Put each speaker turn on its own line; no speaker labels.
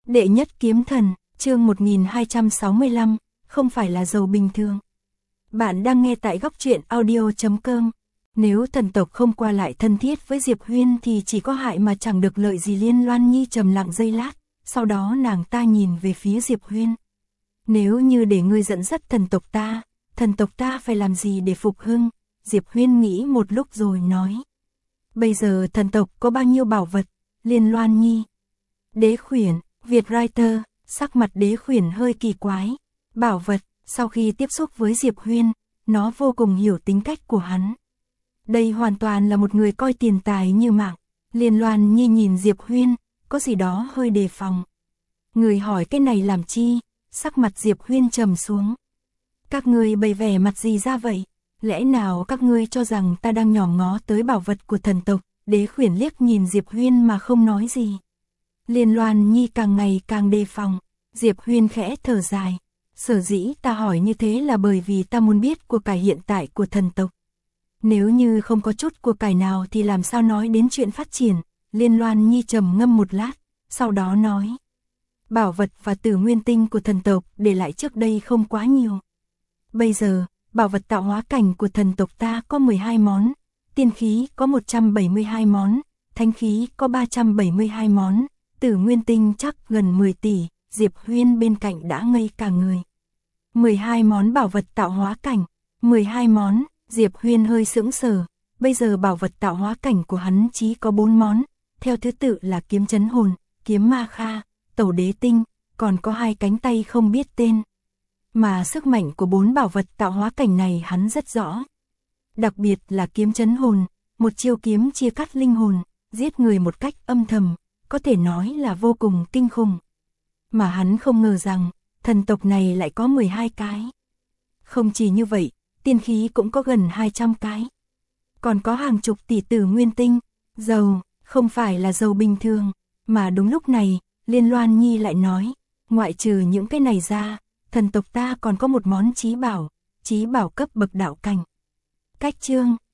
Đệ nhất kiếm thần, chương 1265, không phải là giàu bình thường. Bạn đang nghe tại góc truyện audio.com. Nếu thần tộc không qua lại thân thiết với Diệp Huyên thì chỉ có hại mà chẳng được lợi gì. Liên Loan Nhi trầm lặng giây lát, sau đó nàng ta nhìn về phía Diệp Huyên. Nếu như để ngươi dẫn dắt thần tộc ta phải làm gì để phục hưng? Diệp Huyên nghĩ một lúc rồi nói. Bây giờ thần tộc có bao nhiêu bảo vật? Liên Loan Nhi. Đế khuyển, Việt Writer, sắc mặt Đế khuyển hơi kỳ quái. Bảo vật, sau khi tiếp xúc với Diệp Huyên, nó vô cùng hiểu tính cách của hắn. Đây hoàn toàn là một người coi tiền tài như mạng. Liên Loan Nhi nhìn Diệp Huyên, có gì đó hơi đề phòng. Người hỏi cái này làm chi? Sắc mặt Diệp Huyên trầm xuống. Các ngươi bày vẻ mặt gì ra vậy? Lẽ nào các ngươi cho rằng ta đang nhòm ngó tới bảo vật của thần tộc? Đế khuyển liếc nhìn Diệp Huyên mà không nói gì. Liên Loan Nhi càng ngày càng đề phòng. Diệp Huyên khẽ thở dài. Sở dĩ ta hỏi như thế là bởi vì ta muốn biết của cải hiện tại của thần tộc. Nếu như không có chút của cải nào thì làm sao nói đến chuyện phát triển? Liên Loan Nhi trầm ngâm một lát, sau đó nói. Bảo vật và tử nguyên tinh của thần tộc để lại trước đây không quá nhiều. Bây giờ, bảo vật tạo hóa cảnh của thần tộc ta có 12 món, tiên khí có 172 món, thánh khí có 372 món, tử nguyên tinh chắc gần 10 tỷ, Diệp Huyên bên cạnh đã ngây cả người. 12 món bảo vật tạo hóa cảnh, 12 món, Diệp Huyên hơi sững sờ, bây giờ bảo vật tạo hóa cảnh của hắn chỉ có 4 món, theo thứ tự là kiếm chấn hồn, kiếm ma kha, tẩu đế tinh, còn có 2 cánh tay không biết tên. Mà sức mạnh của 4 bảo vật tạo hóa cảnh này hắn rất rõ. Đặc biệt là kiếm chấn hồn, một chiêu kiếm chia cắt linh hồn, giết người một cách âm thầm, có thể nói là vô cùng kinh khủng. Mà hắn không ngờ rằng, thần tộc này lại có 12 cái. Không chỉ như vậy, tiên khí cũng có gần 200 cái. Còn có hàng chục tỷ tử nguyên tinh, giàu, không phải là giàu bình thường. Mà đúng lúc này, Liên Loan Nhi lại nói, ngoại trừ những cái này ra, thần tộc ta còn có một món chí bảo cấp bậc đạo cảnh. Cách chương